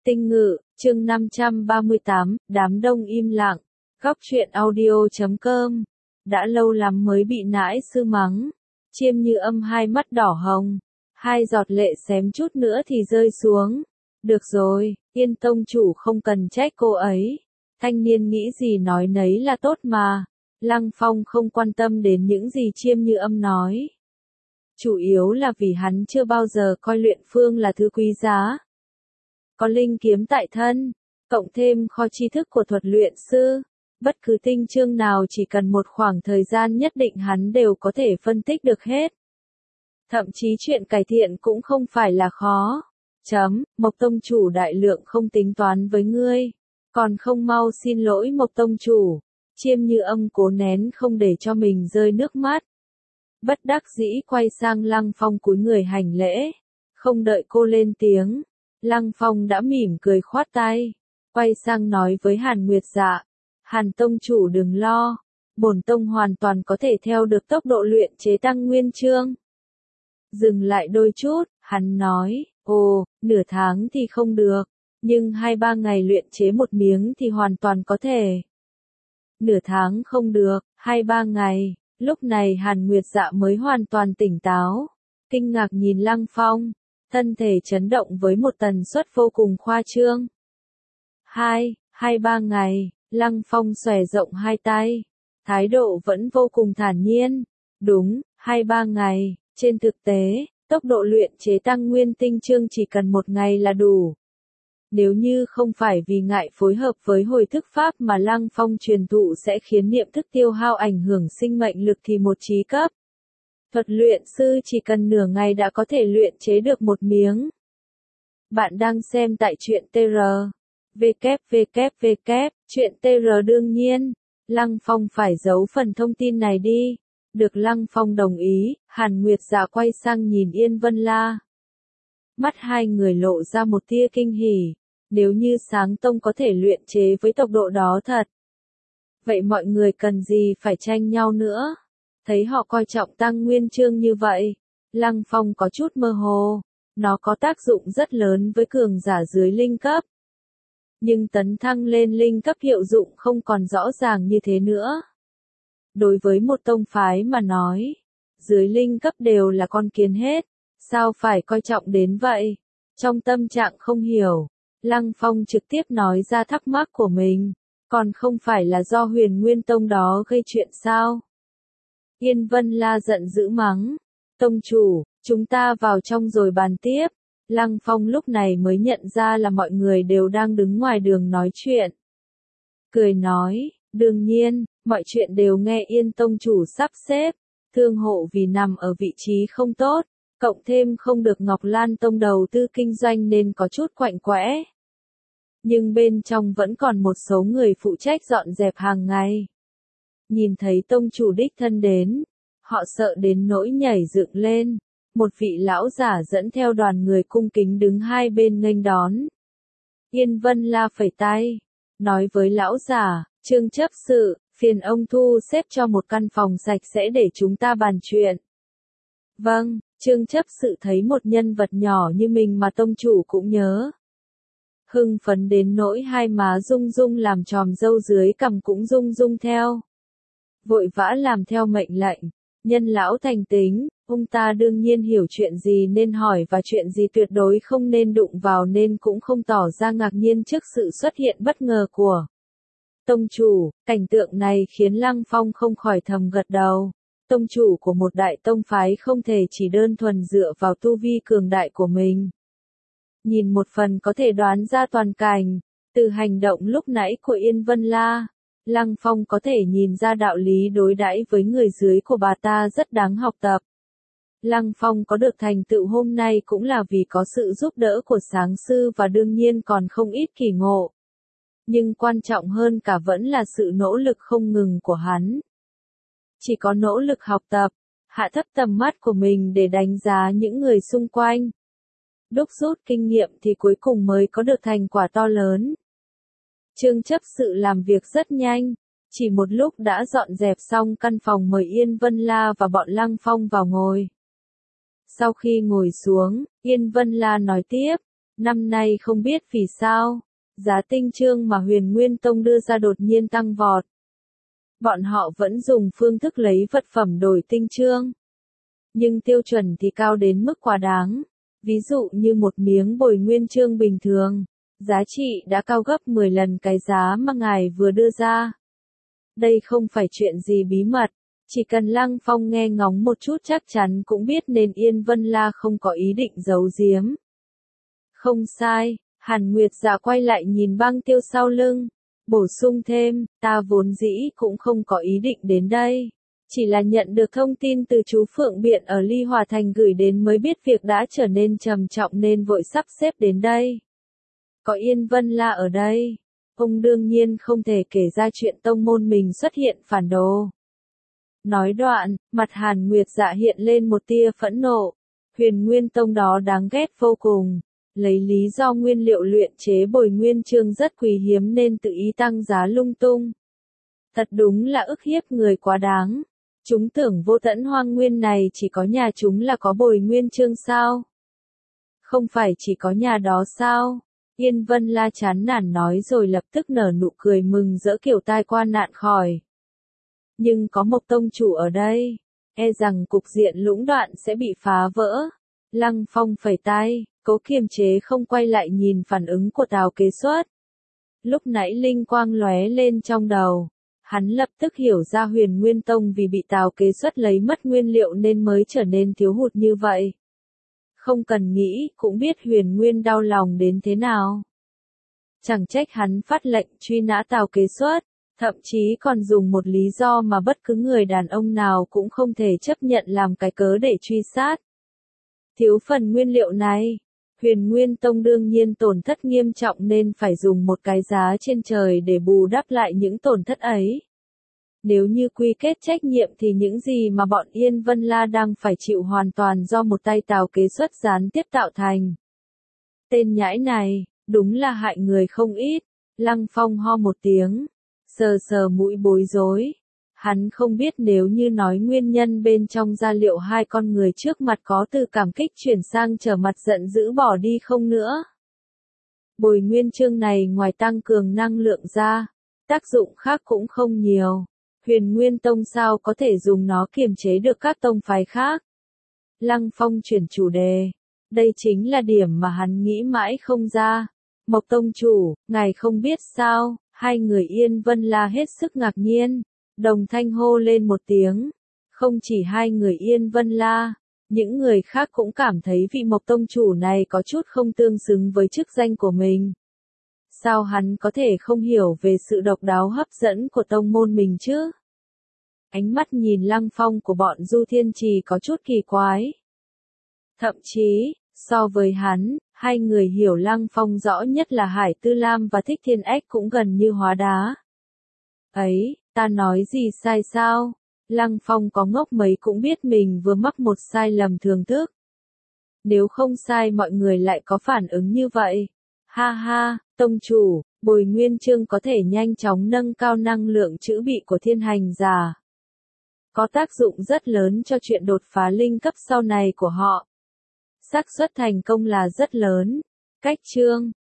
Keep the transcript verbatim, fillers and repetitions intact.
Tinh Ngự, chương năm trăm ba mươi tám, đám đông im lặng. Góc truyện audio chấm com. Đã lâu lắm mới bị nãi sư mắng. Chiêm Như Âm hai mắt đỏ hồng. Hai giọt lệ xém chút nữa thì rơi xuống. Được rồi, Yên tông chủ không cần trách cô ấy. Thanh niên nghĩ gì nói nấy là tốt mà. Lăng Phong không quan tâm đến những gì Chiêm Như Âm nói. Chủ yếu là vì hắn chưa bao giờ coi luyện phương là thứ quý giá. Có linh kiếm tại thân, cộng thêm kho tri thức của thuật luyện sư, bất cứ tinh chương nào chỉ cần một khoảng thời gian nhất định hắn đều có thể phân tích được hết. Thậm chí chuyện cải thiện cũng không phải là khó. Chấm, Mộc tông chủ đại lượng không tính toán với ngươi, còn không mau xin lỗi Mộc tông chủ. Chiêm Như Âm cố nén không để cho mình rơi nước mắt. Bất đắc dĩ quay sang Lăng Phong cúi người hành lễ, không đợi cô lên tiếng. Lăng Phong đã mỉm cười khoát tay, quay sang nói với Hàn Nguyệt Dạ, Hàn tông chủ đừng lo, bổn tông hoàn toàn có thể theo được tốc độ luyện chế tăng nguyên chương. Dừng lại đôi chút, hắn nói, ồ, nửa tháng thì không được, nhưng hai ba ngày luyện chế một miếng thì hoàn toàn có thể. Nửa tháng không được, hai ba ngày, lúc này Hàn Nguyệt Dạ mới hoàn toàn tỉnh táo, kinh ngạc nhìn Lăng Phong. Thân thể chấn động với một tần suất vô cùng khoa trương. Hai, hai ba ngày, Lăng Phong xòe rộng hai tay. Thái độ vẫn vô cùng thản nhiên. Đúng, hai ba ngày, trên thực tế, tốc độ luyện chế tăng nguyên tinh chương chỉ cần một ngày là đủ. Nếu như không phải vì ngại phối hợp với hồi thức pháp mà Lăng Phong truyền thụ sẽ khiến niệm thức tiêu hao ảnh hưởng sinh mệnh lực thì một trí cấp. Thuật luyện sư chỉ cần nửa ngày đã có thể luyện chế được một miếng. Bạn đang xem tại truyện tê rờ. www. Truyện tê rờ đương nhiên. Lăng Phong phải giấu phần thông tin này đi. Được Lăng Phong đồng ý, Hàn Nguyệt Dạ quay sang nhìn Yên Vân La. Mắt hai người lộ ra một tia kinh hỉ. Nếu như Sáng Tông có thể luyện chế với tốc độ đó thật. Vậy mọi người cần gì phải tranh nhau nữa? Thấy họ coi trọng tăng nguyên chương như vậy, Lăng Phong có chút mơ hồ, nó có tác dụng rất lớn với cường giả dưới linh cấp. Nhưng tấn thăng lên linh cấp hiệu dụng không còn rõ ràng như thế nữa. Đối với một tông phái mà nói, dưới linh cấp đều là con kiến hết, sao phải coi trọng đến vậy? Trong tâm trạng không hiểu, Lăng Phong trực tiếp nói ra thắc mắc của mình, còn không phải là do Huyền Nguyên Tông đó gây chuyện sao? Yên Vân La giận dữ mắng, tông chủ, chúng ta vào trong rồi bàn tiếp. Lăng Phong lúc này mới nhận ra là mọi người đều đang đứng ngoài đường nói chuyện. Cười nói, đương nhiên, mọi chuyện đều nghe Yên tông chủ sắp xếp, thương hộ vì nằm ở vị trí không tốt, cộng thêm không được Ngọc Lan Tông đầu tư kinh doanh nên có chút quạnh quẽ. Nhưng bên trong vẫn còn một số người phụ trách dọn dẹp hàng ngày. Nhìn thấy tông chủ đích thân đến, họ sợ đến nỗi nhảy dựng lên. Một vị lão giả dẫn theo đoàn người cung kính đứng hai bên nghênh đón. Yên Vân La phẩy tay, nói với lão giả, Trương chấp sự, phiền ông thu xếp cho một căn phòng sạch sẽ để chúng ta bàn chuyện. Vâng, Trương chấp sự thấy một nhân vật nhỏ như mình mà tông chủ cũng nhớ. Hưng phấn đến nỗi hai má rung rung làm tròm râu dưới cằm cũng rung rung theo. Vội vã làm theo mệnh lệnh, nhân lão thành tính, ông ta đương nhiên hiểu chuyện gì nên hỏi và chuyện gì tuyệt đối không nên đụng vào nên cũng không tỏ ra ngạc nhiên trước sự xuất hiện bất ngờ của tông chủ. Cảnh tượng này khiến Lăng Phong không khỏi thầm gật đầu. Tông chủ của một đại tông phái không thể chỉ đơn thuần dựa vào tu vi cường đại của mình. Nhìn một phần có thể đoán ra toàn cảnh, từ hành động lúc nãy của Yên Vân La. Lăng Phong có thể nhìn ra đạo lý đối đãi với người dưới của bà ta rất đáng học tập. Lăng Phong có được thành tựu hôm nay cũng là vì có sự giúp đỡ của Sáng Sư và đương nhiên còn không ít kỳ ngộ. Nhưng quan trọng hơn cả vẫn là sự nỗ lực không ngừng của hắn. Chỉ có nỗ lực học tập, hạ thấp tầm mắt của mình để đánh giá những người xung quanh. Đúc rút kinh nghiệm thì cuối cùng mới có được thành quả to lớn. Trương chấp sự làm việc rất nhanh, chỉ một lúc đã dọn dẹp xong căn phòng mời Yên Vân La và bọn Lăng Phong vào ngồi. Sau khi ngồi xuống, Yên Vân La nói tiếp, Năm nay không biết vì sao, giá tinh chương mà Huyền Nguyên Tông đưa ra đột nhiên tăng vọt. Bọn họ vẫn dùng phương thức lấy vật phẩm đổi tinh chương. Nhưng tiêu chuẩn thì cao đến mức quá đáng. Ví dụ như một miếng bồi nguyên chương bình thường, giá trị đã cao gấp mười lần cái giá mà ngài vừa đưa ra. Đây không phải chuyện gì bí mật, chỉ cần Lăng Phong nghe ngóng một chút chắc chắn cũng biết nên Yên Vân La không có ý định giấu giếm. Không sai, Hàn Nguyệt Dạ quay lại nhìn Băng Tiêu sau lưng, bổ sung thêm, ta vốn dĩ cũng không có ý định đến đây. Chỉ là nhận được thông tin từ chú Phượng Biện ở Ly Hòa Thành gửi đến mới biết việc đã trở nên trầm trọng nên vội sắp xếp đến đây. Có Yên Vân La ở đây, ông đương nhiên không thể kể ra chuyện tông môn mình xuất hiện phản đồ. Nói đoạn, mặt Hàn Nguyệt Dạ hiện lên một tia phẫn nộ. Huyền Nguyên Tông đó đáng ghét vô cùng. Lấy lý do nguyên liệu luyện chế bồi nguyên chương rất quý hiếm nên tự ý tăng giá lung tung. Thật đúng là ức hiếp người quá đáng. Chúng tưởng Vô Tẫn Hoang Nguyên này chỉ có nhà chúng là có bồi nguyên chương sao? Không phải chỉ có nhà đó sao? Yên Vân La chán nản nói rồi lập tức nở nụ cười mừng rỡ kiểu tai qua nạn khỏi. Nhưng có Mộc tông chủ ở đây, e rằng cục diện lũng đoạn sẽ bị phá vỡ. Lăng Phong phẩy tay, cố kiềm chế không quay lại nhìn phản ứng của Tào Kế Xuất. Lúc nãy linh quang lóe lên trong đầu, hắn lập tức hiểu ra Huyền Nguyên Tông vì bị Tào Kế Xuất lấy mất nguyên liệu nên mới trở nên thiếu hụt như vậy. Không cần nghĩ, cũng biết Huyền Nguyên đau lòng đến thế nào. Chẳng trách hắn phát lệnh truy nã Tào Kế Xuất, thậm chí còn dùng một lý do mà bất cứ người đàn ông nào cũng không thể chấp nhận làm cái cớ để truy sát. Thiếu phần nguyên liệu này, Huyền Nguyên Tông đương nhiên tổn thất nghiêm trọng nên phải dùng một cái giá trên trời để bù đắp lại những tổn thất ấy. Nếu như quy kết trách nhiệm thì những gì mà bọn Yên Vân La đang phải chịu hoàn toàn do một tay Tào Kế Xuất gián tiếp tạo thành. Tên nhãi này, đúng là hại người không ít. Lăng Phong ho một tiếng, sờ sờ mũi bối rối. Hắn không biết nếu như nói nguyên nhân bên trong gia liệu hai con người trước mặt có từ cảm kích chuyển sang trở mặt giận dữ bỏ đi không nữa. Bồi nguyên chương này ngoài tăng cường năng lượng ra, tác dụng khác cũng không nhiều. Huyền Nguyên Tông sao có thể dùng nó kiềm chế được các tông phái khác. Lăng Phong chuyển chủ đề. Đây chính là điểm mà hắn nghĩ mãi không ra. Mộc tông chủ, ngài không biết sao, hai người Yên Vân La hết sức ngạc nhiên. Đồng thanh hô lên một tiếng. Không chỉ hai người Yên Vân La, những người khác cũng cảm thấy vị Mộc tông chủ này có chút không tương xứng với chức danh của mình. Sao hắn có thể không hiểu về sự độc đáo hấp dẫn của tông môn mình chứ? Ánh mắt nhìn Lăng Phong của bọn Du Thiên Trì có chút kỳ quái. Thậm chí, so với hắn, hai người hiểu Lăng Phong rõ nhất là Hải Tư Lam và Thích Thiên Ách cũng gần như hóa đá. Ấy, ta nói gì sai sao? Lăng Phong có ngốc mấy cũng biết mình vừa mắc một sai lầm thường thức. Nếu không sai mọi người lại có phản ứng như vậy. Ha ha, tông chủ, bồi nguyên chương có thể nhanh chóng nâng cao năng lượng chữ bị của thiên hành giả. Có tác dụng rất lớn cho chuyện đột phá linh cấp sau này của họ. Xác suất thành công là rất lớn. Cách chương